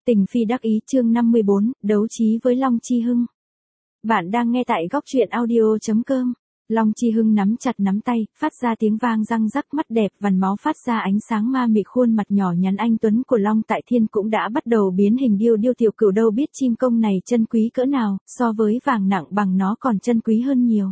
Tình phi đắc ý chương 54, đấu trí với Long Chi Hưng. Bạn đang nghe tại góc truyện audio.com. Long Chi Hưng nắm chặt nắm tay, phát ra tiếng vang răng rắc, mắt đẹp vằn máu phát ra ánh sáng ma mị, khuôn mặt nhỏ nhắn anh tuấn của Long Tại Thiên cũng đã bắt đầu biến hình. Điêu tiểu cửu đâu biết chim công này chân quý cỡ nào, so với vàng nặng bằng nó còn chân quý hơn nhiều.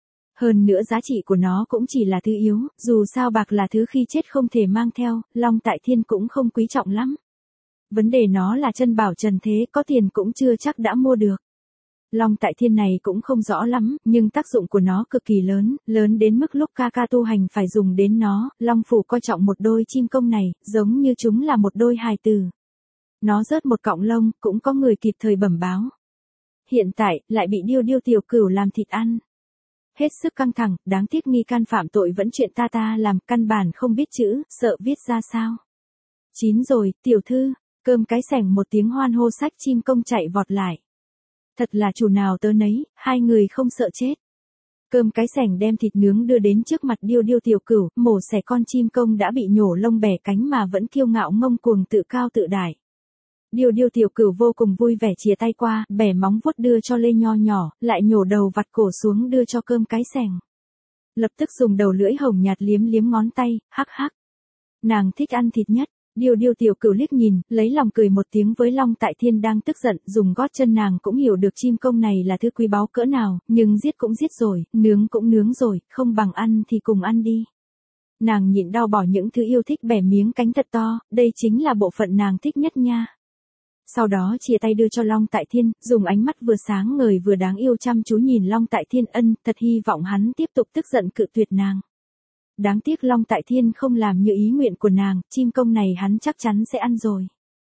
Hơn nữa giá trị của nó cũng chỉ là thứ yếu, dù sao bạc là thứ khi chết không thể mang theo, Long Tại Thiên cũng không quý trọng lắm. Vấn đề nó là chân bảo trần thế, có tiền cũng chưa chắc đã mua được. Long Tại Thiên này cũng không rõ lắm, nhưng tác dụng của nó cực kỳ lớn, lớn đến mức lúc ca tu hành phải dùng đến nó. Long Phủ coi trọng một đôi chim công này, giống như chúng là một đôi hài tử. Nó rớt một cọng lông, cũng có người kịp thời bẩm báo. Hiện tại, lại bị điêu tiểu cửu làm thịt ăn. Hết sức căng thẳng, đáng tiếc nghi can phạm tội vẫn chuyện ta làm, căn bản không biết chữ, sợ viết ra sao. Chín rồi, tiểu thư. Cơm cái sẻng một tiếng hoan hô, sách chim công chạy vọt lại. Thật là chủ nào tớ nấy, hai người không sợ chết. Cơm cái sẻng đem thịt nướng đưa đến trước mặt điêu tiểu cửu, mổ xẻ con chim công đã bị nhổ lông bẻ cánh mà vẫn kiêu ngạo ngông cuồng tự cao tự đại. Điêu tiểu cửu vô cùng vui vẻ chìa tay qua, bẻ móng vuốt đưa cho Lê Nho nhỏ, lại nhổ đầu vặt cổ xuống đưa cho cơm cái sẻng. Lập tức dùng đầu lưỡi hồng nhạt liếm liếm ngón tay, hắc hắc. Nàng thích ăn thịt nhất. Điêu tiểu cửu liếc nhìn, lấy lòng cười một tiếng với Long Tại Thiên đang tức giận, dùng gót chân nàng cũng hiểu được chim công này là thứ quý báu cỡ nào, nhưng giết cũng giết rồi, nướng cũng nướng rồi, không bằng ăn thì cùng ăn đi. Nàng nhịn đau bỏ những thứ yêu thích, bẻ miếng cánh thật to, đây chính là bộ phận nàng thích nhất nha. Sau đó chia tay đưa cho Long Tại Thiên, dùng ánh mắt vừa sáng ngời vừa đáng yêu chăm chú nhìn Long Tại Thiên, thật hy vọng hắn tiếp tục tức giận cự tuyệt nàng. Đáng tiếc Long Tại Thiên không làm như ý nguyện của nàng, chim công này hắn chắc chắn sẽ ăn rồi.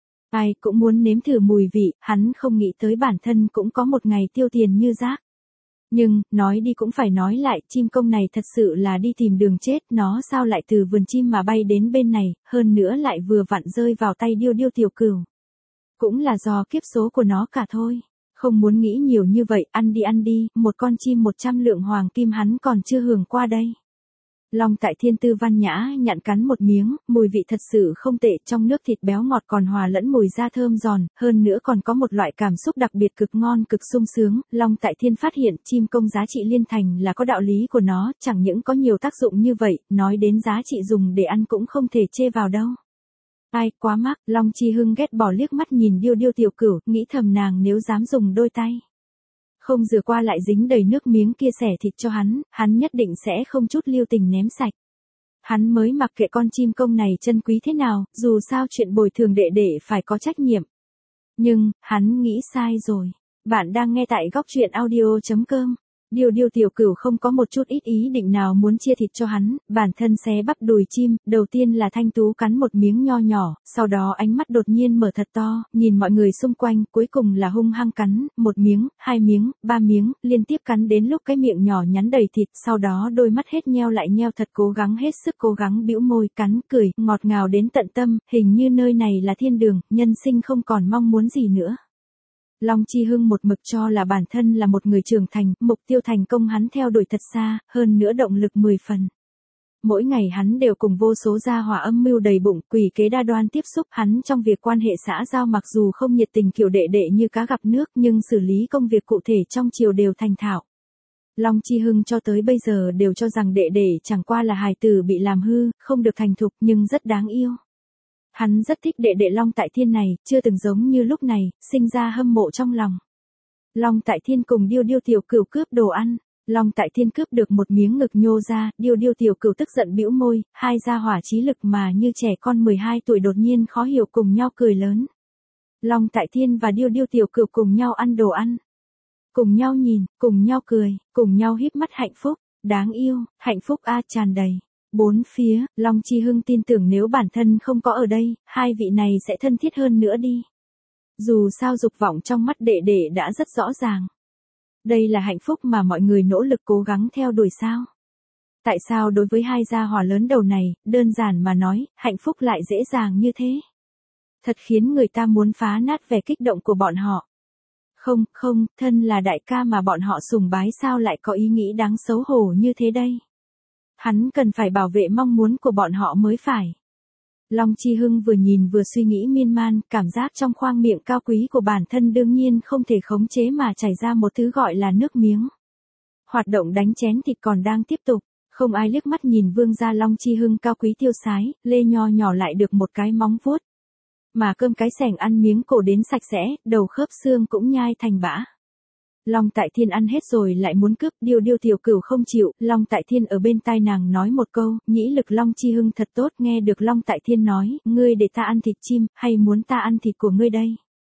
Ai cũng muốn nếm thử mùi vị, hắn không nghĩ tới bản thân cũng có một ngày tiêu tiền như rác. Nhưng, nói đi cũng phải nói lại, chim công này thật sự là đi tìm đường chết, nó sao lại từ vườn chim mà bay đến bên này, hơn nữa lại vừa vặn rơi vào tay điêu tiểu cửu. Cũng là do kiếp số của nó cả thôi. Không muốn nghĩ nhiều như vậy, ăn đi, một con chim 100 lượng hoàng kim hắn còn chưa hưởng qua đây. Long Tại Thiên tư văn nhã nhặn cắn một miếng, mùi vị thật sự không tệ, trong nước thịt béo ngọt còn hòa lẫn mùi da thơm giòn, hơn nữa còn có một loại cảm xúc đặc biệt cực ngon cực sung sướng. Long Tại Thiên phát hiện chim công giá trị liên thành là có đạo lý của nó, chẳng những có nhiều tác dụng như vậy, nói đến giá trị dùng để ăn cũng không thể chê vào đâu. Ai, quá mắc, Long Chi Hưng ghét bỏ liếc mắt nhìn điêu tiểu cửu, nghĩ thầm nàng nếu dám dùng đôi tay không rửa qua lại dính đầy nước miếng kia xẻ thịt cho hắn nhất định sẽ không chút lưu tình ném sạch. Hắn mới mặc kệ con chim công này chân quý thế nào, dù sao chuyện bồi thường đệ phải có trách nhiệm. Nhưng, hắn nghĩ sai rồi. Bạn đang nghe tại góc truyện audio.com. Điêu tiểu cửu không có một chút ít ý định nào muốn chia thịt cho hắn, bản thân xé bắp đùi chim, đầu tiên là Thanh Tú cắn một miếng nho nhỏ, sau đó ánh mắt đột nhiên mở thật to, nhìn mọi người xung quanh, cuối cùng là hung hăng cắn, một miếng, hai miếng, ba miếng, liên tiếp cắn đến lúc cái miệng nhỏ nhắn đầy thịt, sau đó đôi mắt hết nheo lại nheo, thật cố gắng hết sức cố gắng bĩu môi, cắn, cười, ngọt ngào đến tận tâm, hình như nơi này là thiên đường, nhân sinh không còn mong muốn gì nữa. Long Chi Hưng một mực cho là bản thân là một người trưởng thành, mục tiêu thành công hắn theo đuổi thật xa, hơn nữa động lực 10 phần. Mỗi ngày hắn đều cùng vô số gia hỏa âm mưu đầy bụng, quỷ kế đa đoan tiếp xúc, hắn trong việc quan hệ xã giao mặc dù không nhiệt tình kiểu đệ như cá gặp nước, nhưng xử lý công việc cụ thể trong triều đều thành thạo. Long Chi Hưng cho tới bây giờ đều cho rằng đệ chẳng qua là hài tử bị làm hư, không được thành thục nhưng rất đáng yêu. Hắn rất thích đệ Long Tại Thiên này, chưa từng giống như lúc này, sinh ra hâm mộ trong lòng. Long Tại Thiên cùng điêu tiểu cửu cướp đồ ăn. Long Tại Thiên cướp được một miếng ngực nhô ra, điêu tiểu cửu tức giận bĩu môi, hai gia hỏa trí lực mà như trẻ con 12 tuổi đột nhiên khó hiểu cùng nhau cười lớn. Long Tại Thiên và điêu tiểu cửu cùng nhau ăn đồ ăn. Cùng nhau nhìn, cùng nhau cười, cùng nhau híp mắt hạnh phúc, đáng yêu, hạnh phúc tràn đầy. Bốn phía, Long Chi Hưng tin tưởng nếu bản thân không có ở đây, hai vị này sẽ thân thiết hơn nữa đi. Dù sao dục vọng trong mắt đệ đã rất rõ ràng. Đây là hạnh phúc mà mọi người nỗ lực cố gắng theo đuổi sao? Tại sao đối với hai gia hỏa lớn đầu này, đơn giản mà nói, hạnh phúc lại dễ dàng như thế? Thật khiến người ta muốn phá nát vẻ kích động của bọn họ. Không, thân là đại ca mà bọn họ sùng bái sao lại có ý nghĩ đáng xấu hổ như thế đây? Hắn cần phải bảo vệ mong muốn của bọn họ mới phải. Long Chi Hưng vừa nhìn vừa suy nghĩ miên man, cảm giác trong khoang miệng cao quý của bản thân đương nhiên không thể khống chế mà chảy ra một thứ gọi là nước miếng. Hoạt động đánh chén thịt còn đang tiếp tục, không ai liếc mắt nhìn vương gia Long Chi Hưng cao quý tiêu sái, lê nho nhỏ lại được một cái móng vuốt. Mà cơm cái sẻng ăn miếng cổ đến sạch sẽ, đầu khớp xương cũng nhai thành bã. Long Tại Thiên ăn hết rồi lại muốn cướp, Điêu tiểu cửu không chịu, Long Tại Thiên ở bên tai nàng nói một câu, nhĩ lực Long Chi Hưng thật tốt, nghe được Long Tại Thiên nói, ngươi để ta ăn thịt chim, hay muốn ta ăn thịt của ngươi đây?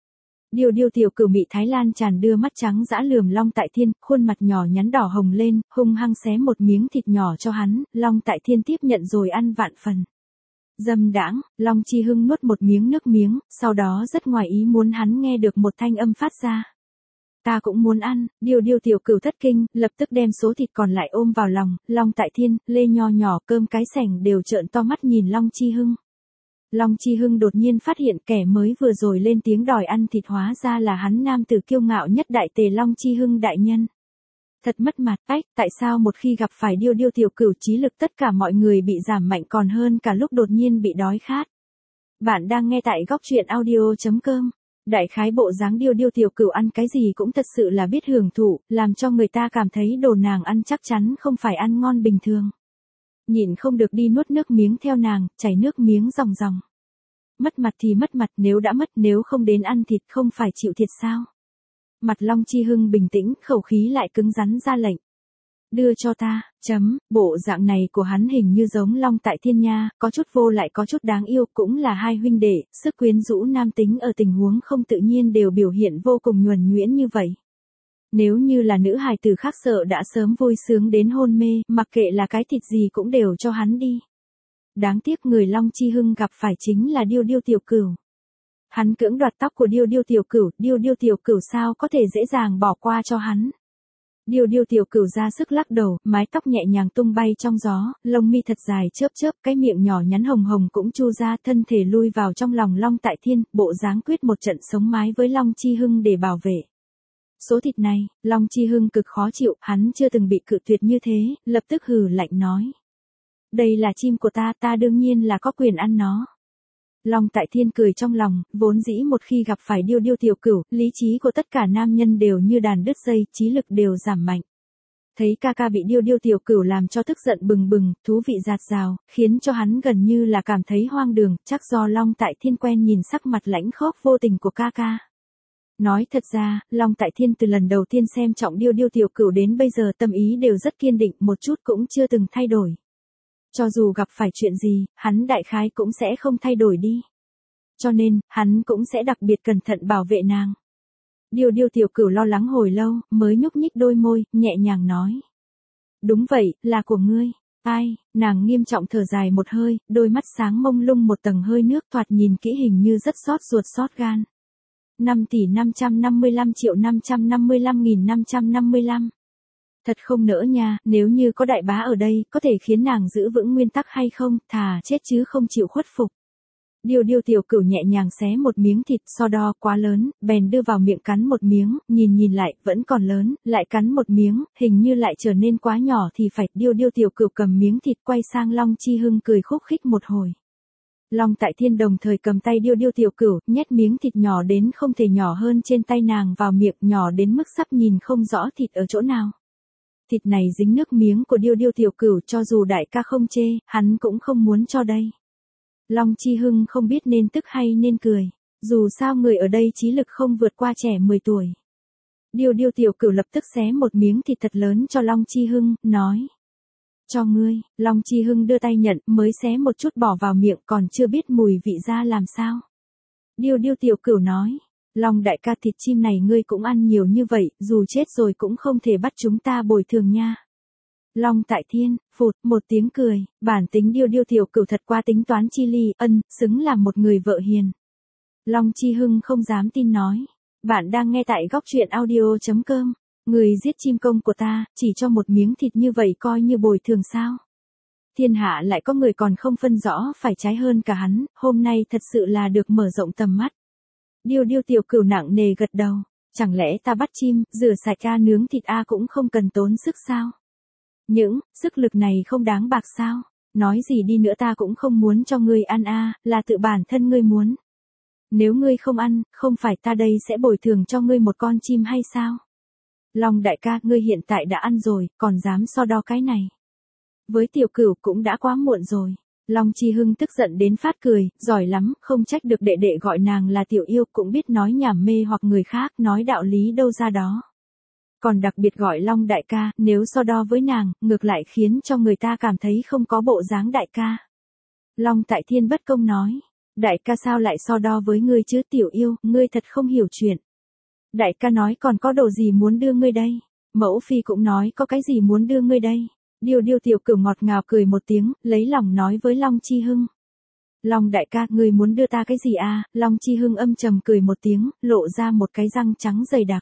Điêu tiểu cửu Mị Thái Lan tràn đưa mắt trắng dã lườm Long Tại Thiên, khuôn mặt nhỏ nhắn đỏ hồng lên, hung hăng xé một miếng thịt nhỏ cho hắn, Long Tại Thiên tiếp nhận rồi ăn vạn phần. Dâm đãng, Long Chi Hưng nuốt một miếng nước miếng, sau đó rất ngoài ý muốn hắn nghe được một thanh âm phát ra. Ta cũng muốn ăn, Điêu tiểu cửu thất kinh, lập tức đem số thịt còn lại ôm vào lòng, Long Tại Thiên, lê nho nhỏ cơm cái sẻng đều trợn to mắt nhìn Long Chi Hưng. Long Chi Hưng đột nhiên phát hiện kẻ mới vừa rồi lên tiếng đòi ăn thịt hóa ra là hắn nam tử kiêu ngạo nhất đại tề Long Chi Hưng đại nhân. Thật mất mặt, tại sao một khi gặp phải Điêu tiểu cửu trí lực tất cả mọi người bị giảm mạnh còn hơn cả lúc đột nhiên bị đói khát. Bạn đang nghe tại góc truyện audio.com. Đại khái bộ dáng Điêu tiểu cửu ăn cái gì cũng thật sự là biết hưởng thụ, làm cho người ta cảm thấy đồ nàng ăn chắc chắn không phải ăn ngon bình thường. Nhịn không được đi nuốt nước miếng theo nàng, chảy nước miếng ròng ròng. Mất mặt thì mất mặt, nếu đã mất, nếu không đến ăn thịt không phải chịu thiệt sao? Mặt Long Chi Hưng bình tĩnh, khẩu khí lại cứng rắn ra lệnh. Đưa cho ta, bộ dạng này của hắn hình như giống Long Tại Thiên nha, có chút vô lại có chút đáng yêu, cũng là hai huynh đệ, sức quyến rũ nam tính ở tình huống không tự nhiên đều biểu hiện vô cùng nhuần nhuyễn như vậy. Nếu như là nữ hài tử khác sợ đã sớm vui sướng đến hôn mê, mặc kệ là cái thịt gì cũng đều cho hắn đi. Đáng tiếc người Long Chi Hưng gặp phải chính là Điêu tiểu cửu. Hắn cưỡng đoạt tóc của Điêu tiểu cửu sao có thể dễ dàng bỏ qua cho hắn. Điêu tiểu cửu ra sức lắc đầu, mái tóc nhẹ nhàng tung bay trong gió, lông mi thật dài chớp, cái miệng nhỏ nhắn hồng hồng cũng chu ra, thân thể lui vào trong lòng Long Tại Thiên, bộ dáng quyết một trận sống mái với Long Chi Hưng để bảo vệ. Số thịt này, Long Chi Hưng cực khó chịu, hắn chưa từng bị cự tuyệt như thế, lập tức hừ lạnh nói. Đây là chim của ta đương nhiên là có quyền ăn nó. Long Tại Thiên cười trong lòng, vốn dĩ một khi gặp phải Điêu tiểu cửu, lý trí của tất cả nam nhân đều như đàn đứt dây, trí lực đều giảm mạnh. Thấy ca bị Điêu tiểu cửu làm cho tức giận bừng bừng, thú vị dạt dào, khiến cho hắn gần như là cảm thấy hoang đường, chắc do Long Tại Thiên quen nhìn sắc mặt lãnh khốc vô tình của ca. Nói thật ra, Long Tại Thiên từ lần đầu tiên xem trọng Điêu tiểu cửu đến bây giờ tâm ý đều rất kiên định, một chút cũng chưa từng thay đổi. Cho dù gặp phải chuyện gì, hắn đại khái cũng sẽ không thay đổi đi. Cho nên, hắn cũng sẽ đặc biệt cẩn thận bảo vệ nàng. Điêu tiểu cửu lo lắng hồi lâu, mới nhúc nhích đôi môi, nhẹ nhàng nói. Đúng vậy, là của ngươi. Ai, nàng nghiêm trọng thở dài một hơi, đôi mắt sáng mông lung một tầng hơi nước, thoạt nhìn kỹ hình như rất xót ruột xót gan. 5.555.555.555. Thật không nỡ nha, nếu như có đại bá ở đây, có thể khiến nàng giữ vững nguyên tắc hay không, thà chết chứ không chịu khuất phục. Điêu tiểu cửu nhẹ nhàng xé một miếng thịt, so đo quá lớn, bèn đưa vào miệng cắn một miếng, nhìn lại, vẫn còn lớn, lại cắn một miếng, hình như lại trở nên quá nhỏ thì phải. Điêu tiểu cửu cầm miếng thịt quay sang Long Chi Hưng cười khúc khích một hồi. Long Tại Thiên đồng thời cầm tay Điêu tiểu cửu, nhét miếng thịt nhỏ đến không thể nhỏ hơn trên tay nàng vào miệng, nhỏ đến mức sắp nhìn không rõ thịt ở chỗ nào. Thịt này dính nước miếng của Điêu tiểu cửu, cho dù đại ca không chê, hắn cũng không muốn cho đây. Long Chi Hưng không biết nên tức hay nên cười, dù sao người ở đây trí lực không vượt qua trẻ 10 tuổi. Điêu tiểu cửu lập tức xé một miếng thịt thật lớn cho Long Chi Hưng, nói. Cho ngươi. Long Chi Hưng đưa tay nhận, mới xé một chút bỏ vào miệng, còn chưa biết mùi vị ra làm sao. Điêu tiểu cửu nói. Long đại ca, thịt chim này ngươi cũng ăn nhiều như vậy, dù chết rồi cũng không thể bắt chúng ta bồi thường nha. Long Tại Thiên, phụt, một tiếng cười, bản tính Điêu tiểu cửu thật qua tính toán chi ly, xứng làm một người vợ hiền. Long Chi Hưng không dám tin nói. Bạn đang nghe tại góc truyện audio.com. Người giết chim công của ta, chỉ cho một miếng thịt như vậy coi như bồi thường sao? Thiên hạ lại có người còn không phân rõ phải trái hơn cả hắn, hôm nay thật sự là được mở rộng tầm mắt. Điêu tiểu cửu nặng nề gật đầu, chẳng lẽ ta bắt chim, rửa sạch nướng thịt cũng không cần tốn sức sao? Những sức lực này không đáng bạc sao? Nói gì đi nữa ta cũng không muốn cho ngươi ăn a, là tự bản thân ngươi muốn. Nếu ngươi không ăn, không phải ta đây sẽ bồi thường cho ngươi một con chim hay sao? Long đại ca, ngươi hiện tại đã ăn rồi, còn dám so đo cái này. Với tiểu cửu cũng đã quá muộn rồi. Long Chi Hưng tức giận đến phát cười, giỏi lắm, không trách được đệ đệ gọi nàng là tiểu yêu, cũng biết nói nhảm mê hoặc người khác, nói đạo lý đâu ra đó. Còn đặc biệt gọi Long đại ca, nếu so đo với nàng, ngược lại khiến cho người ta cảm thấy không có bộ dáng đại ca. Long Tại Thiên bất công nói, đại ca sao lại so đo với ngươi chứ tiểu yêu, ngươi thật không hiểu chuyện. Đại ca nói còn có đồ gì muốn đưa ngươi đây, mẫu phi cũng nói có cái gì muốn đưa ngươi đây. Điêu điêu tiểu cửu ngọt ngào cười một tiếng, lấy lòng nói với Long Chi Hưng. Long đại ca, ngươi muốn đưa ta cái gì à? Long Chi Hưng âm trầm cười một tiếng, lộ ra một cái răng trắng dày đặc.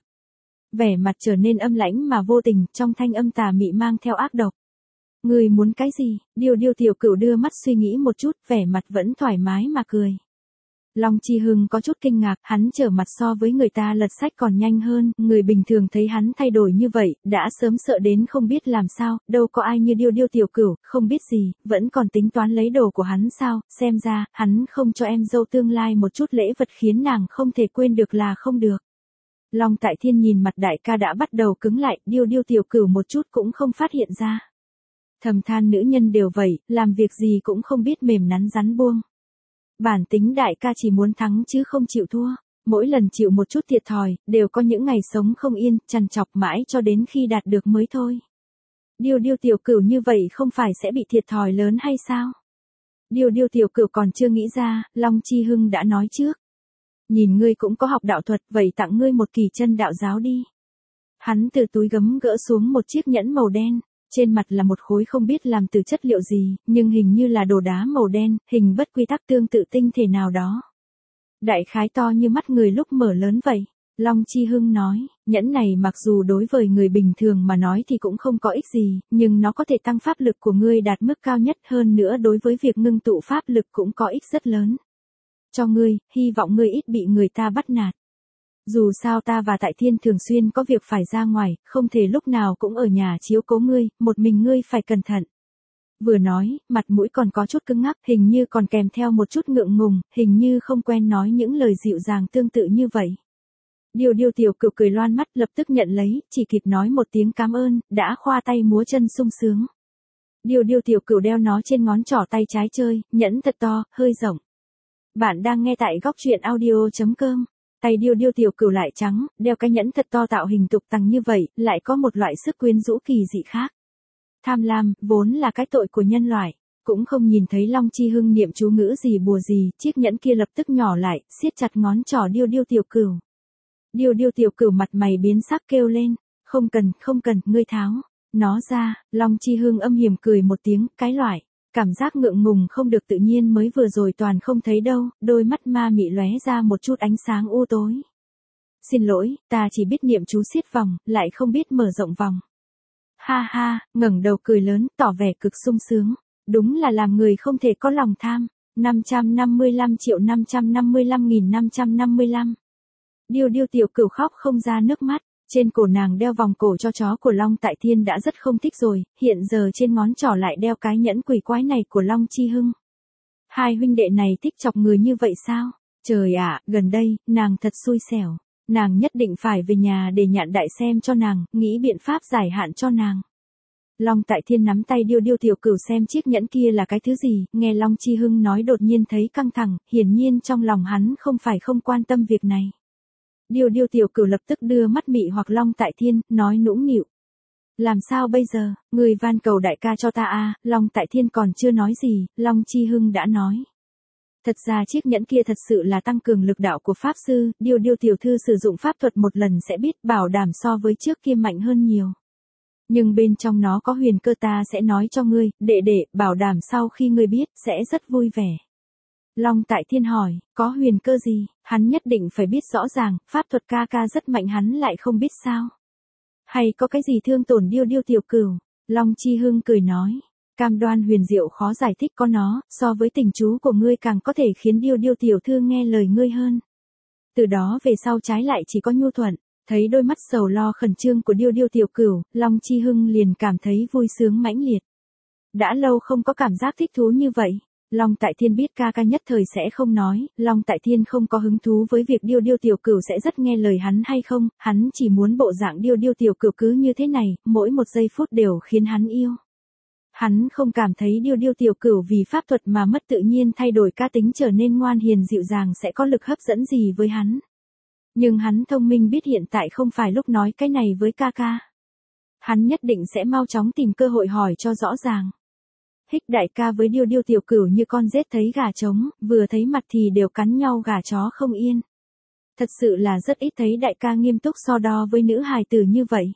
Vẻ mặt trở nên âm lãnh mà vô tình, trong thanh âm tà mị mang theo ác độc. Ngươi muốn cái gì? Điêu điêu tiểu cửu đưa mắt suy nghĩ một chút, vẻ mặt vẫn thoải mái mà cười. Long Chi Hưng có chút kinh ngạc, hắn trở mặt so với người ta lật sách còn nhanh hơn, người bình thường thấy hắn thay đổi như vậy, đã sớm sợ đến không biết làm sao, đâu có ai như điêu điêu tiểu cửu, không biết gì, vẫn còn tính toán lấy đồ của hắn sao, xem ra, hắn không cho em dâu tương lai một chút lễ vật khiến nàng không thể quên được là không được. Long Tại Thiên nhìn mặt đại ca đã bắt đầu cứng lại, điêu điêu tiểu cửu một chút cũng không phát hiện ra. Thầm than nữ nhân đều vậy, làm việc gì cũng không biết mềm nắn rắn buông. Bản tính đại ca chỉ muốn thắng chứ không chịu thua, mỗi lần chịu một chút thiệt thòi, đều có những ngày sống không yên, trằn trọc mãi cho đến khi đạt được mới thôi. Điêu điêu tiểu cửu như vậy không phải sẽ bị thiệt thòi lớn hay sao? Điêu điêu tiểu cửu còn chưa nghĩ ra, Long Chi Hưng đã nói trước. Nhìn ngươi cũng có học đạo thuật, vậy tặng ngươi một kỳ chân đạo giáo đi. Hắn từ túi gấm gỡ xuống một chiếc nhẫn màu đen. Trên mặt là một khối không biết làm từ chất liệu gì, nhưng hình như là đồ đá màu đen, hình bất quy tắc tương tự tinh thể nào đó. Đại khái to như mắt người lúc mở lớn vậy. Long Chi Hưng nói, nhẫn này mặc dù đối với người bình thường mà nói thì cũng không có ích gì, nhưng nó có thể tăng pháp lực của ngươi đạt mức cao nhất, hơn nữa đối với việc ngưng tụ pháp lực cũng có ích rất lớn. Cho ngươi, hy vọng ngươi ít bị người ta bắt nạt. Dù sao ta và Tại Thiên thường xuyên có việc phải ra ngoài, không thể lúc nào cũng ở nhà chiếu cố ngươi, một mình ngươi phải cẩn thận. Vừa nói, mặt mũi còn có chút cứng ngắc, hình như còn kèm theo một chút ngượng ngùng, hình như không quen nói những lời dịu dàng tương tự như vậy. Điêu điêu tiểu cửu cười loan mắt, lập tức nhận lấy, chỉ kịp nói một tiếng cảm ơn, đã khoa tay múa chân sung sướng. Điêu điêu tiểu cửu đeo nó trên ngón trỏ tay trái chơi, nhẫn thật to, hơi rộng. Bạn đang nghe tại góc truyện audio.com. Tay điêu điêu tiểu cửu lại trắng, đeo cái nhẫn thật to tạo hình tục tằng như vậy, lại có một loại sức quyến rũ kỳ dị khác. Tham lam, vốn là cái tội của nhân loại, cũng không nhìn thấy Long Chi Hưng niệm chú ngữ gì bùa gì, chiếc nhẫn kia lập tức nhỏ lại, siết chặt ngón trỏ điêu điêu tiểu cửu. Điêu điêu tiểu cửu mặt mày biến sắc kêu lên, không cần, ngươi tháo nó ra. Long Chi Hưng âm hiểm cười một tiếng, cái loại. Cảm giác ngượng ngùng không được tự nhiên mới vừa rồi toàn không thấy đâu, đôi mắt ma mị lóe ra một chút ánh sáng u tối. Xin lỗi, ta chỉ biết niệm chú siết vòng, lại không biết mở rộng vòng. Ha ha, ngẩng đầu cười lớn, tỏ vẻ cực sung sướng. Đúng là làm người không thể có lòng tham. 555.555.555. Điêu điêu tiểu cửu khóc không ra nước mắt. Trên cổ nàng đeo vòng cổ cho chó của Long Tại Thiên đã rất không thích rồi, hiện giờ trên ngón trỏ lại đeo cái nhẫn quỷ quái này của Long Chi Hưng. Hai huynh đệ này thích chọc người như vậy sao? Trời ạ, gần đây, nàng thật xui xẻo. Nàng nhất định phải về nhà để Nhạn Đại xem cho nàng, nghĩ biện pháp giải hạn cho nàng. Long Tại Thiên nắm tay điêu điêu tiểu cửu xem chiếc nhẫn kia là cái thứ gì, nghe Long Chi Hưng nói đột nhiên thấy căng thẳng, hiển nhiên trong lòng hắn không phải không quan tâm việc này. Điêu điêu tiểu cửu lập tức đưa mắt mị hoặc Long Tại Thiên, nói nũng nịu. Làm sao bây giờ, người van cầu đại ca cho ta a. Long Tại Thiên còn chưa nói gì, Long Chi Hưng đã nói. Thật ra chiếc nhẫn kia thật sự là tăng cường lực đạo của Pháp Sư, điêu điêu tiểu thư sử dụng pháp thuật một lần sẽ biết, bảo đảm so với trước kia mạnh hơn nhiều. Nhưng bên trong nó có huyền cơ, ta sẽ nói cho ngươi, đệ đệ, bảo đảm sau khi ngươi biết, sẽ rất vui vẻ. Long Tại Thiên hỏi, có huyền cơ gì, hắn nhất định phải biết rõ ràng, pháp thuật ca ca rất mạnh hắn lại không biết sao. Hay có cái gì thương tổn điêu điêu tiểu cửu, Long Chi Hưng cười nói, cam đoan huyền diệu khó giải thích có nó, so với tình chú của ngươi càng có thể khiến điêu điêu tiểu thư nghe lời ngươi hơn. Từ đó về sau trái lại chỉ có nhu thuận, thấy đôi mắt sầu lo khẩn trương của điêu điêu tiểu cửu, Long Chi Hưng liền cảm thấy vui sướng mãnh liệt. Đã lâu không có cảm giác thích thú như vậy. Long Tại Thiên biết ca ca nhất thời sẽ không nói, Long Tại Thiên không có hứng thú với việc Điêu Điêu tiểu cửu sẽ rất nghe lời hắn hay không, hắn chỉ muốn bộ dạng Điêu Điêu tiểu cửu cứ như thế này, mỗi một giây phút đều khiến hắn yêu. Hắn không cảm thấy Điêu Điêu tiểu cửu vì pháp thuật mà mất tự nhiên thay đổi cá tính trở nên ngoan hiền dịu dàng sẽ có lực hấp dẫn gì với hắn. Nhưng hắn thông minh biết hiện tại không phải lúc nói cái này với ca ca. Hắn nhất định sẽ mau chóng tìm cơ hội hỏi cho rõ ràng. Hích đại ca với Điêu Điêu tiểu cửu như con rết thấy gà trống, vừa thấy mặt thì đều cắn nhau gà chó không yên. Thật sự là rất ít thấy đại ca nghiêm túc so đo với nữ hài tử như vậy.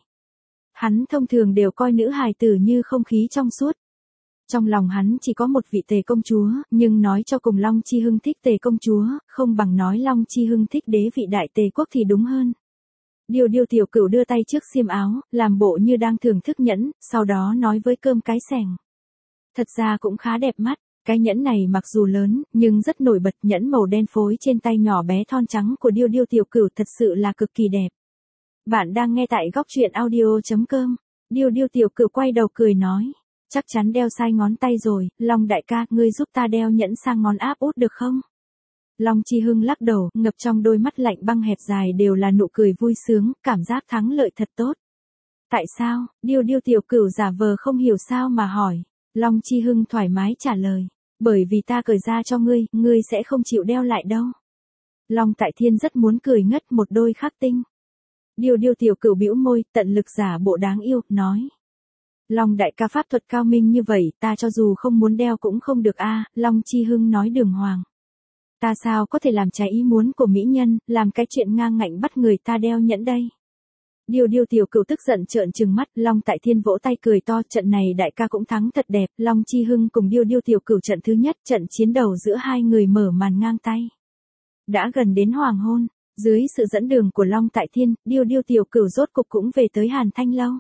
Hắn thông thường đều coi nữ hài tử như không khí trong suốt. Trong lòng hắn chỉ có một vị Tề công chúa, nhưng nói cho cùng Long Chi Hưng thích Tề công chúa, không bằng nói Long Chi Hưng thích đế vị đại Tề quốc thì đúng hơn. Điêu Điêu tiểu cửu đưa tay trước xiêm áo, làm bộ như đang thưởng thức nhẫn, sau đó nói với cơm cái sẻng. Thật ra cũng khá đẹp mắt, cái nhẫn này mặc dù lớn, nhưng rất nổi bật, nhẫn màu đen phối trên tay nhỏ bé thon trắng của Điêu Điêu tiểu cửu thật sự là cực kỳ đẹp. Bạn đang nghe tại góc truyện audio.com. Điêu Điêu tiểu cửu quay đầu cười nói. Chắc chắn đeo sai ngón tay rồi, Long đại ca, ngươi giúp ta đeo nhẫn sang ngón áp út được không? Long Chi Hưng lắc đầu, ngập trong đôi mắt lạnh băng hẹp dài đều là nụ cười vui sướng, cảm giác thắng lợi thật tốt. Tại sao? Điêu Điêu tiểu cửu giả vờ không hiểu sao mà hỏi. Long Chi Hưng thoải mái trả lời. Bởi vì ta cởi ra cho ngươi sẽ không chịu đeo lại đâu. Long Tại Thiên rất muốn cười ngất một đôi khắc tinh. Điêu Điêu tiểu cửu bĩu môi, tận lực giả bộ đáng yêu, nói. Long đại ca pháp thuật cao minh như vậy, ta cho dù không muốn đeo cũng không được a. Long Chi Hưng nói đường hoàng. Ta sao có thể làm trái ý muốn của mỹ nhân, làm cái chuyện ngang ngạnh bắt người ta đeo nhẫn đây. Điêu Điêu tiểu cửu tức giận trợn trừng mắt, Long Tại Thiên vỗ tay cười to, trận này đại ca cũng thắng thật đẹp, Long Chi Hưng cùng Điêu Điêu tiểu cửu trận thứ nhất, trận chiến đầu giữa hai người mở màn ngang tay. Đã gần đến hoàng hôn, dưới sự dẫn đường của Long Tại Thiên, Điêu Điêu tiểu cửu rốt cục cũng về tới Hàn Thanh lâu.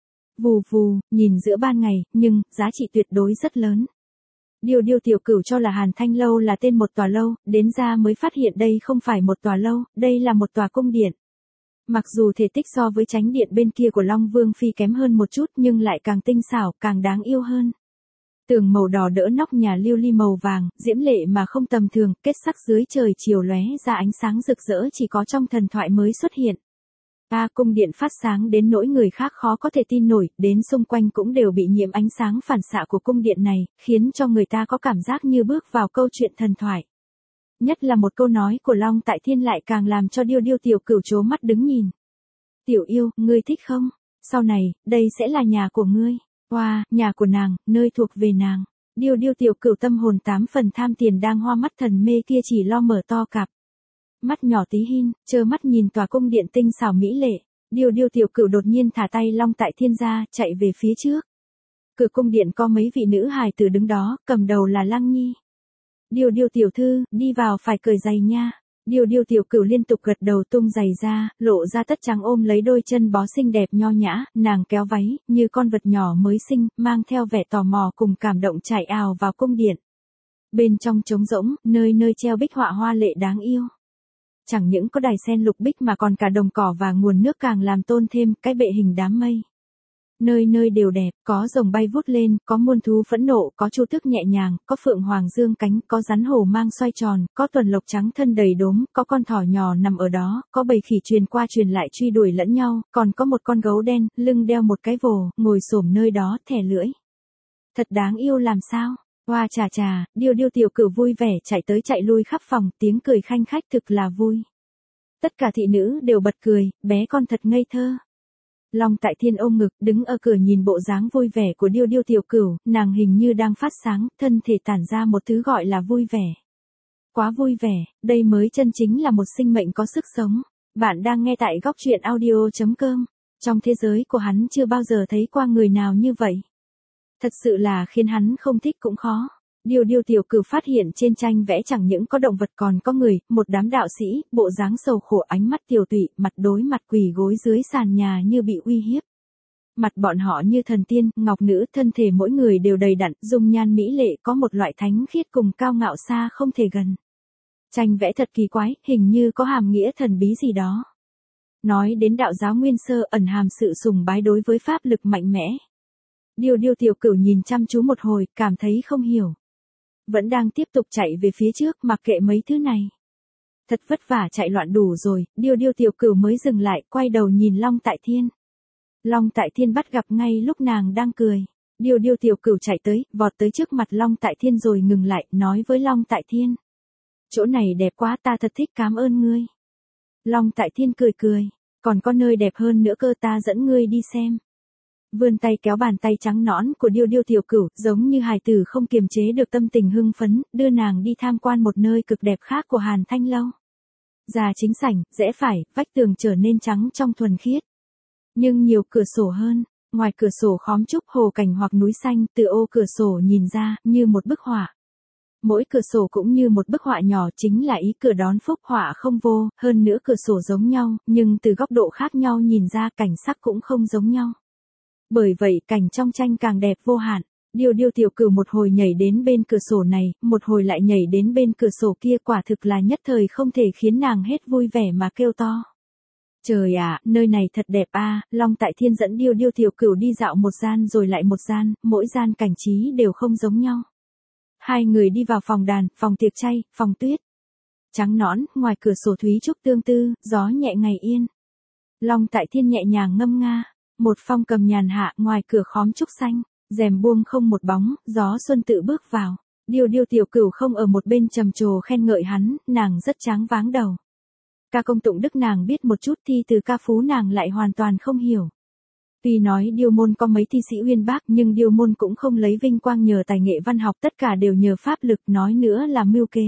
Vù vù, nhìn giữa ban ngày, nhưng giá trị tuyệt đối rất lớn. Điêu Điêu tiểu cửu cho là Hàn Thanh lâu là tên một tòa lâu, đến ra mới phát hiện đây không phải một tòa lâu, đây là một tòa cung điện. Mặc dù thể tích so với chánh điện bên kia của Long Vương Phi kém hơn một chút nhưng lại càng tinh xảo, càng đáng yêu hơn. Tường màu đỏ đỡ nóc nhà lưu ly màu vàng, diễm lệ mà không tầm thường, kết sắc dưới trời chiều lóe ra ánh sáng rực rỡ chỉ có trong thần thoại mới xuất hiện. Cung điện phát sáng đến nỗi người khác khó có thể tin nổi, đến xung quanh cũng đều bị nhiễm ánh sáng phản xạ của cung điện này, khiến cho người ta có cảm giác như bước vào câu chuyện thần thoại. Nhất là một câu nói của Long Tại Thiên lại càng làm cho Điêu Điêu tiểu cửu trố mắt đứng nhìn. Tiểu yêu, ngươi thích không? Sau này, đây sẽ là nhà của ngươi. Wow, nhà của nàng, nơi thuộc về nàng. Điêu Điêu tiểu cửu tâm hồn 8 phần tham tiền đang hoa mắt thần mê kia chỉ lo mở to cặp mắt nhỏ tí hin, trơ mắt nhìn tòa cung điện tinh xảo mỹ lệ. Điêu Điêu tiểu cửu đột nhiên thả tay Long Tại Thiên ra, chạy về phía trước. Cửa cung điện có mấy vị nữ hài tử đứng đó, cầm đầu là Lăng Nhi. Điêu Điêu tiểu thư, đi vào phải cởi giày nha. Điêu Điêu tiểu cửu liên tục gật đầu tung giày ra, lộ ra tất trắng ôm lấy đôi chân bó xinh đẹp nho nhã, nàng kéo váy, như con vật nhỏ mới sinh, mang theo vẻ tò mò cùng cảm động chạy ào vào cung điện. Bên trong trống rỗng, nơi nơi treo bích họa hoa lệ đáng yêu. Chẳng những có đài sen lục bích mà còn cả đồng cỏ và nguồn nước càng làm tôn thêm cái bệ hình đám mây. Nơi nơi đều đẹp, có rồng bay vút lên, có muôn thú phẫn nộ, có chu tước nhẹ nhàng, có phượng hoàng dương cánh, có rắn hổ mang xoay tròn, có tuần lộc trắng thân đầy đốm, có con thỏ nhỏ nằm ở đó, có bầy khỉ truyền qua truyền lại truy đuổi lẫn nhau, còn có một con gấu đen, lưng đeo một cái vồ, ngồi xổm nơi đó, thẻ lưỡi. Thật đáng yêu làm sao? Hoa chà chà, Điêu Điêu tiểu cửu vui vẻ chạy tới chạy lui khắp phòng, tiếng cười khanh khách thực là vui. Tất cả thị nữ đều bật cười, bé con thật ngây thơ. Long Tại Thiên ôm ngực, đứng ở cửa nhìn bộ dáng vui vẻ của Điêu Điêu tiểu cửu, nàng hình như đang phát sáng, thân thể tản ra một thứ gọi là vui vẻ. Quá vui vẻ, đây mới chân chính là một sinh mệnh có sức sống. Bạn đang nghe tại góc truyện audio.com. Trong thế giới của hắn chưa bao giờ thấy qua người nào như vậy. Thật sự là khiến hắn không thích cũng khó. Điêu Điêu tiểu cửu phát hiện trên tranh vẽ chẳng những có động vật còn có người, một đám đạo sĩ, bộ dáng sầu khổ ánh mắt tiều tụy, mặt đối mặt quỳ gối dưới sàn nhà như bị uy hiếp. Mặt bọn họ như thần tiên, ngọc nữ, thân thể mỗi người đều đầy đặn, dung nhan mỹ lệ có một loại thánh khiết cùng cao ngạo xa không thể gần. Tranh vẽ thật kỳ quái, hình như có hàm nghĩa thần bí gì đó. Nói đến đạo giáo nguyên sơ ẩn hàm sự sùng bái đối với pháp lực mạnh mẽ. Điêu điêu tiểu cửu nhìn chăm chú một hồi, cảm thấy không hiểu. Vẫn đang tiếp tục chạy về phía trước mặc kệ mấy thứ này. Thật vất vả chạy loạn đủ rồi, điêu điêu tiểu cửu mới dừng lại, quay đầu nhìn Long Tại Thiên. Long Tại Thiên bắt gặp ngay lúc nàng đang cười. Điêu điêu tiểu cửu chạy tới, vọt tới trước mặt Long Tại Thiên rồi ngừng lại, nói với Long Tại Thiên. Chỗ này đẹp quá, ta thật thích, cảm ơn ngươi. Long Tại Thiên cười cười, còn có nơi đẹp hơn nữa cơ, ta dẫn ngươi đi xem. Vươn tay kéo bàn tay trắng nõn của điêu điêu tiểu cửu, giống như hài tử không kiềm chế được tâm tình hưng phấn, đưa nàng đi tham quan một nơi cực đẹp khác của Hàn Thanh Lâu. Ra chính sảnh, rẽ phải, vách tường trở nên trắng trong thuần khiết. Nhưng nhiều cửa sổ hơn, ngoài cửa sổ khóm trúc hồ cảnh hoặc núi xanh, từ ô cửa sổ nhìn ra, như một bức họa. Mỗi cửa sổ cũng như một bức họa nhỏ, chính là ý cửa đón phúc, họa không vô, hơn nữa cửa sổ giống nhau, nhưng từ góc độ khác nhau nhìn ra cảnh sắc cũng không giống nhau. Bởi vậy cảnh trong tranh càng đẹp vô hạn. Điêu điêu tiểu cửu một hồi nhảy đến bên cửa sổ này, một hồi lại nhảy đến bên cửa sổ kia, quả thực là nhất thời không thể khiến nàng hết vui vẻ mà kêu to. Trời ạ, nơi này thật đẹp a. Long Tại Thiên dẫn điêu điêu tiểu cửu đi dạo một gian rồi lại một gian, mỗi gian cảnh trí đều không giống nhau. Hai người đi vào phòng đàn, phòng tiệc chay, phòng tuyết. Trắng nõn, ngoài cửa sổ thúy trúc tương tư, gió nhẹ ngày yên. Long Tại Thiên nhẹ nhàng ngâm nga. Một phong cầm nhàn hạ, ngoài cửa khóm trúc xanh, rèm buông không một bóng, gió xuân tự bước vào. Điêu điêu tiểu cửu không ở một bên trầm trồ khen ngợi hắn, nàng rất tráng váng đầu. Ca công tụng đức nàng biết một chút, thi từ ca phú nàng lại hoàn toàn không hiểu. Tuy nói điêu môn có mấy thi sĩ uyên bác, nhưng điêu môn cũng không lấy vinh quang nhờ tài nghệ văn học, tất cả đều nhờ pháp lực, nói nữa là mưu kế.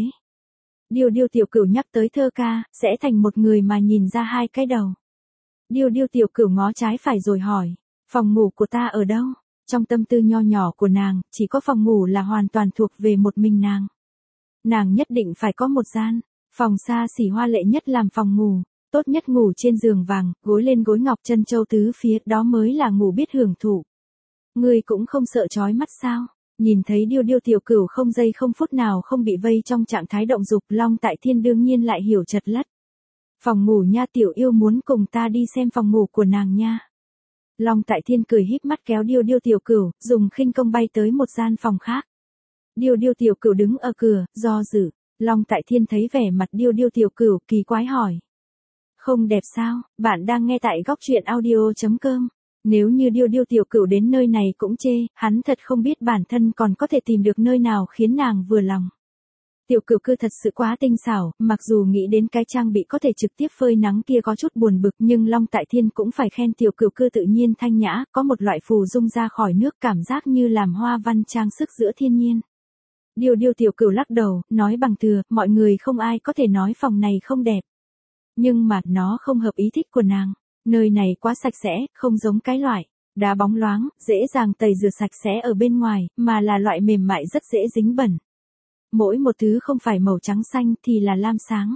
Điêu điêu tiểu cửu nhắc tới thơ ca, sẽ thành một người mà nhìn ra hai cái đầu. Điêu điêu tiểu cửu ngó trái phải rồi hỏi, phòng ngủ của ta ở đâu? Trong tâm tư nho nhỏ của nàng, chỉ có phòng ngủ là hoàn toàn thuộc về một mình nàng. Nàng nhất định phải có một gian, phòng xa xỉ hoa lệ nhất làm phòng ngủ, tốt nhất ngủ trên giường vàng, gối lên gối ngọc, chân châu tứ phía, đó mới là ngủ biết hưởng thụ. Ngươi cũng không sợ chói mắt sao? Nhìn thấy điêu điêu tiểu cửu không giây không phút nào không bị vây trong trạng thái động dục, Long Tại Thiên đương nhiên lại hiểu chật lất. Phòng ngủ nha, tiểu yêu muốn cùng ta đi xem phòng ngủ của nàng nha. Long Tại Thiên cười híp mắt kéo điêu điêu tiểu cửu, dùng khinh công bay tới một gian phòng khác. Điêu điêu tiểu cửu đứng ở cửa, do dự. Long Tại Thiên thấy vẻ mặt điêu điêu tiểu cửu, kỳ quái hỏi. Không đẹp sao? Bạn đang nghe tại góc truyện audio.com. Nếu như điêu điêu tiểu cửu đến nơi này cũng chê, hắn thật không biết bản thân còn có thể tìm được nơi nào khiến nàng vừa lòng. Tiểu cửu cư thật sự quá tinh xảo, mặc dù nghĩ đến cái trang bị có thể trực tiếp phơi nắng kia có chút buồn bực, nhưng Long Tại Thiên cũng phải khen tiểu cửu cư tự nhiên thanh nhã, có một loại phù dung ra khỏi nước, cảm giác như làm hoa văn trang sức giữa thiên nhiên. Điêu điêu tiểu cửu lắc đầu, nói bằng thừa, mọi người không ai có thể nói phòng này không đẹp. Nhưng mà nó không hợp ý thích của nàng. Nơi này quá sạch sẽ, không giống cái loại đá bóng loáng, dễ dàng tẩy rửa sạch sẽ ở bên ngoài, mà là loại mềm mại rất dễ dính bẩn. Mỗi một thứ không phải màu trắng xanh thì là lam sáng.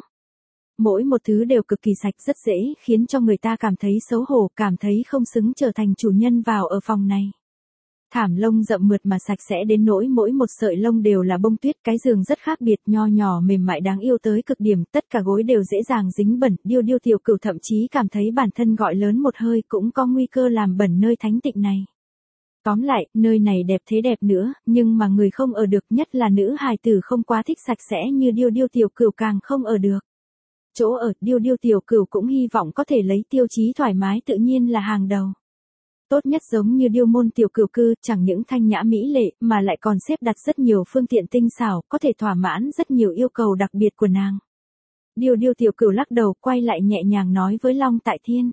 Mỗi một thứ đều cực kỳ sạch, rất dễ khiến cho người ta cảm thấy xấu hổ, cảm thấy không xứng trở thành chủ nhân vào ở phòng này. Thảm lông rậm mượt mà sạch sẽ đến nỗi mỗi một sợi lông đều là bông tuyết, cái giường rất khác biệt, nho nhỏ mềm mại đáng yêu tới cực điểm, tất cả gối đều dễ dàng dính bẩn, điêu điêu tiểu cửu thậm chí cảm thấy bản thân gọi lớn một hơi cũng có nguy cơ làm bẩn nơi thánh tịnh này. Tóm lại, nơi này đẹp thế đẹp nữa, nhưng mà người không ở được, nhất là nữ hài tử không quá thích sạch sẽ như điêu điêu tiểu cửu càng không ở được. Chỗ ở, điêu điêu tiểu cửu cũng hy vọng có thể lấy tiêu chí thoải mái tự nhiên là hàng đầu. Tốt nhất giống như điêu môn tiểu cửu cư, chẳng những thanh nhã mỹ lệ, mà lại còn xếp đặt rất nhiều phương tiện tinh xảo, có thể thỏa mãn rất nhiều yêu cầu đặc biệt của nàng. Điêu điêu tiểu cửu lắc đầu, quay lại nhẹ nhàng nói với Long Tại Thiên.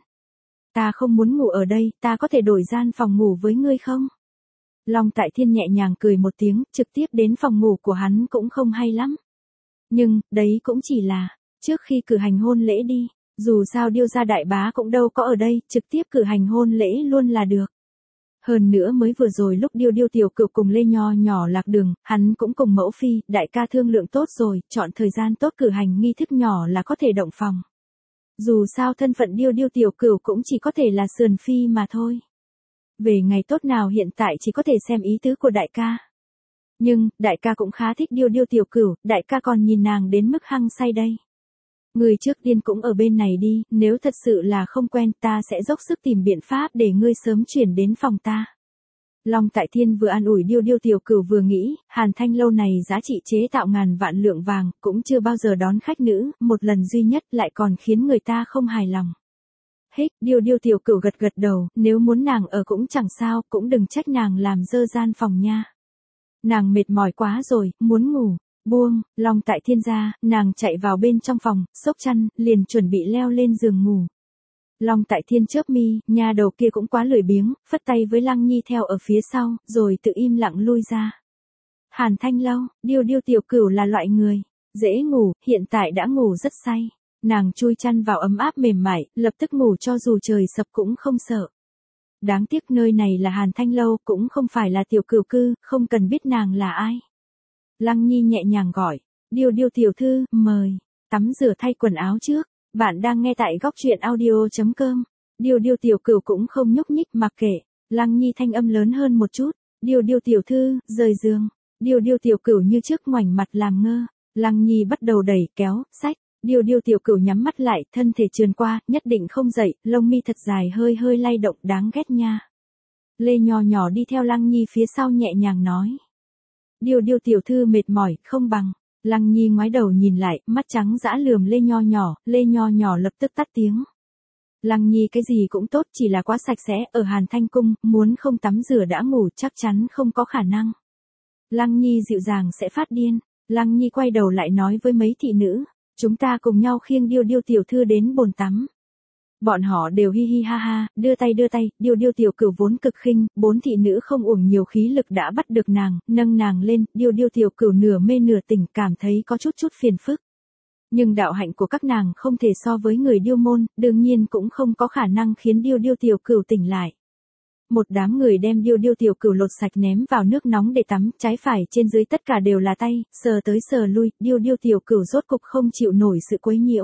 Ta không muốn ngủ ở đây, ta có thể đổi gian phòng ngủ với ngươi không? Long Tại Thiên nhẹ nhàng cười một tiếng, trực tiếp đến phòng ngủ của hắn cũng không hay lắm. Nhưng, đấy cũng chỉ là, trước khi cử hành hôn lễ đi. Dù sao điêu gia đại bá cũng đâu có ở đây, trực tiếp cử hành hôn lễ luôn là được. Hơn nữa mới vừa rồi lúc điêu điêu tiểu cửu cùng Lê Nho nhỏ lạc đường, hắn cũng cùng mẫu phi, đại ca thương lượng tốt rồi, chọn thời gian tốt cử hành nghi thức nhỏ là có thể động phòng. Dù sao thân phận điêu điêu tiểu cửu cũng chỉ có thể là sườn phi mà thôi. Về ngày tốt nào hiện tại chỉ có thể xem ý tứ của đại ca. Nhưng, đại ca cũng khá thích điêu điêu tiểu cửu, đại ca còn nhìn nàng đến mức hăng say đây. Người trước tiên cũng ở bên này đi, nếu thật sự là không quen ta sẽ dốc sức tìm biện pháp để ngươi sớm chuyển đến phòng ta. Long Tại Thiên vừa an ủi Điêu Điêu tiểu cửu vừa nghĩ, Hàn Thanh lâu này giá trị chế tạo ngàn vạn lượng vàng, cũng chưa bao giờ đón khách nữ, một lần duy nhất lại còn khiến người ta không hài lòng. Hích, Điêu Điêu tiểu cửu gật gật đầu, nếu muốn nàng ở cũng chẳng sao, cũng đừng trách nàng làm dơ gian phòng nha. Nàng mệt mỏi quá rồi, muốn ngủ. Buông, Long Tại Thiên ra, nàng chạy vào bên trong phòng, xốc chăn, liền chuẩn bị leo lên giường ngủ. Long Tại Thiên chớp mi, nhà đầu kia cũng quá lười biếng, phất tay với Lăng Nhi theo ở phía sau, rồi tự im lặng lui ra. Hàn Thanh lâu, Điêu Điêu tiểu cửu là loại người dễ ngủ, hiện tại đã ngủ rất say. Nàng chui chăn vào ấm áp mềm mại, lập tức ngủ cho dù trời sập cũng không sợ. Đáng tiếc nơi này là Hàn Thanh lâu, cũng không phải là tiểu cửu cư, không cần biết nàng là ai. Lăng Nhi nhẹ nhàng gọi, Điêu Điêu tiểu thư, mời, tắm rửa thay quần áo trước. Bạn đang nghe tại góc truyện audio.com. Điêu Điêu tiểu cửu cũng không nhúc nhích mặc kệ. Lăng Nhi thanh âm lớn hơn một chút. Điêu Điêu tiểu thư, rời giường. Điêu Điêu tiểu cửu như trước ngoảnh mặt làm ngơ. Lăng Nhi bắt đầu đẩy kéo, xách. Điêu Điêu tiểu cửu nhắm mắt lại, thân thể trườn qua, nhất định không dậy, lông mi thật dài hơi hơi lay động, đáng ghét nha. Lê Nho nhỏ đi theo Lăng Nhi phía sau nhẹ nhàng nói. Điêu Điêu tiểu thư mệt mỏi, không bằng. Lăng Nhi ngoái đầu nhìn lại, mắt trắng dã lườm Lê Nho nhỏ lập tức tắt tiếng. Lăng Nhi cái gì cũng tốt, chỉ là quá sạch sẽ, ở Hàn Thanh cung, muốn không tắm rửa đã ngủ chắc chắn không có khả năng. Lăng Nhi dịu dàng sẽ phát điên. Lăng Nhi quay đầu lại nói với mấy thị nữ, chúng ta cùng nhau khiêng Điêu Điêu tiểu thư đến bồn tắm. Bọn họ đều hi hi ha ha, đưa tay, Điêu Điêu tiểu cửu vốn cực khinh, 4 thị nữ không uổng nhiều khí lực đã bắt được nàng, nâng nàng lên, Điêu Điêu tiểu cửu nửa mê nửa tỉnh, cảm thấy có chút phiền phức. Nhưng đạo hạnh của các nàng không thể so với người Điêu môn, đương nhiên cũng không có khả năng khiến Điêu Điêu tiểu cửu tỉnh lại. Một đám người đem Điêu Điêu tiểu cửu lột sạch ném vào nước nóng để tắm, trái phải trên dưới tất cả đều là tay, sờ tới sờ lui, Điêu Điêu tiểu cửu rốt cục không chịu nổi sự quấy nhiễu.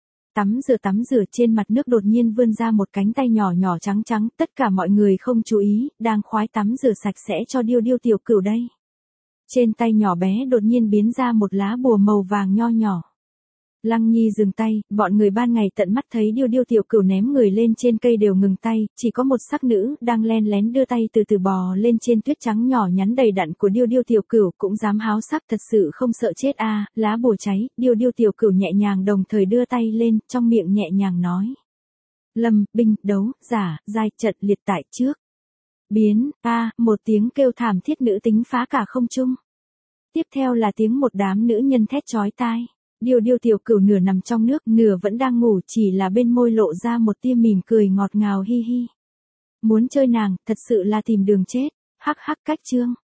Tắm rửa trên mặt nước đột nhiên vươn ra một cánh tay nhỏ nhỏ trắng trắng, tất cả mọi người không chú ý, đang khoái tắm rửa sạch sẽ cho Điêu Điêu tiểu cửu đây. Trên tay nhỏ bé đột nhiên biến ra một lá bùa màu vàng nho nhỏ. Lăng Nhi dừng tay, bọn người ban ngày tận mắt thấy Điêu Điêu tiểu cửu ném người lên trên cây đều ngừng tay, chỉ có một sắc nữ đang len lén đưa tay từ từ bò lên trên tuyết trắng nhỏ nhắn đầy đặn của Điêu Điêu tiểu cửu, cũng dám háo sắc, thật sự không sợ chết à, lá bùa cháy. Điêu Điêu tiểu cửu nhẹ nhàng đồng thời đưa tay lên, trong miệng nhẹ nhàng nói. Lâm, binh, đấu, giả, giai, trận, liệt tại trước. Biến, một tiếng kêu thảm thiết nữ tính phá cả không trung. Tiếp theo là tiếng một đám nữ nhân thét chói tai. Điêu Điêu tiểu cửu nửa nằm trong nước, nửa vẫn đang ngủ, chỉ là bên môi lộ ra một tia mỉm cười ngọt ngào hi hi. Muốn chơi nàng, thật sự là tìm đường chết. Hắc hắc cách chương.